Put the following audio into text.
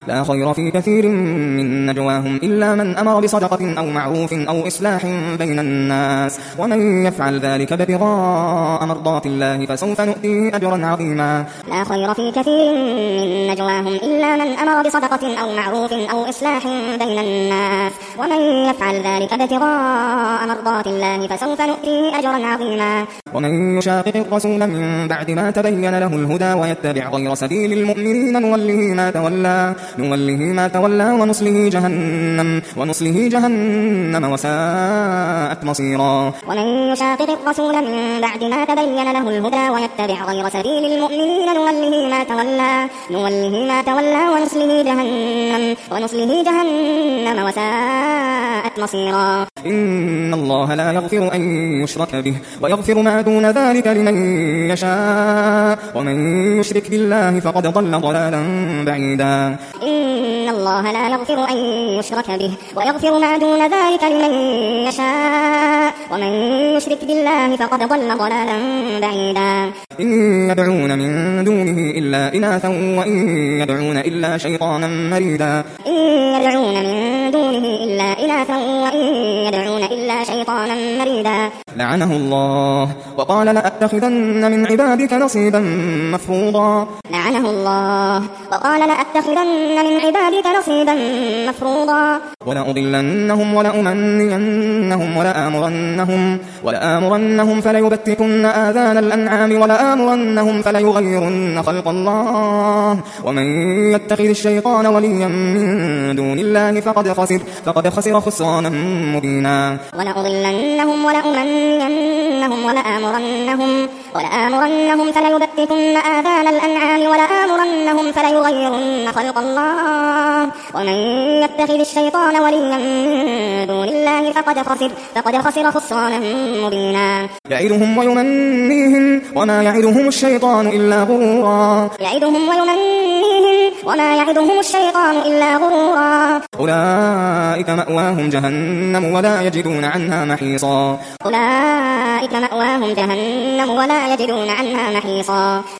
لا خير في كثير من نجواهم إلا من أمر بصدقة أو معروف أو إصلاح بين الناس ومن يفعل ذلك ابتغاء مرضات الله فسوف نؤتيه أجرا عظيما. لا خير في كثير من نجواهم إلا من أمر بصدقة أو معروف أو إصلاح بين الناس ومن يفعل ذلك ابتغاء مرضات الله فسوف نؤتيه أجرا عظيما. ومن يشاقق الرسول من بعد ما تبين له الهدى ويتبع غير سبيل المؤمنين نوله ما تولى ونصله جهنم وساءت مصيرا. ومن يشاقق الرسول من بعد ما تبين له الهدى ويتبع غير سبيل المؤمنين نوله ما تولى ونصله جهنم وساءت مصيرا. إن الله لا يغفر أن يشرك به ويغفر ما دون ذلك لمن يشاء ومن يشرك بالله فقد ضل ضلالا بعيدا. إن الله لا يغفر أن يشرك به ويغفر ما دون ذلك لمن يشاء ومن يشرك بالله فقد ضل ضلالا بعيدا. إن يدعون من دونه إلا إناثا وإن يدعون إلا شيطانا مريدا. إن يدعون من دونه إلا إناثا وإن يدعون إلا شيطانا مريدا. لعنه الله وقال لأتخذن من عبادك نصيبا مفروضا. لعنه الله وقال لأتخذن من عبادك نصيبا مفروضا. ولأضلنهم ولأمنينهم ولآمرنهم فليبتكن آذان الأنعام ولآمرنهم فليغيرن خلق الله ومن يتخذ الشيطان وليا من دون الله فقد خسر خسرانا مبينا. ولأضلنهم ولأمنينهم ولآمرنهم فليبتكن آذان الأنعام ولآمرنهم فليغيرن خلق الله ومن يتخذ الشيطان وليا من دون الله فقد خسر خسرانا مبينا. يعدهم ويمنيهم وما يعدهم الشيطان إلا غرورا. أولئك مأواهم جهنم ولا يجدون عنها محيصا.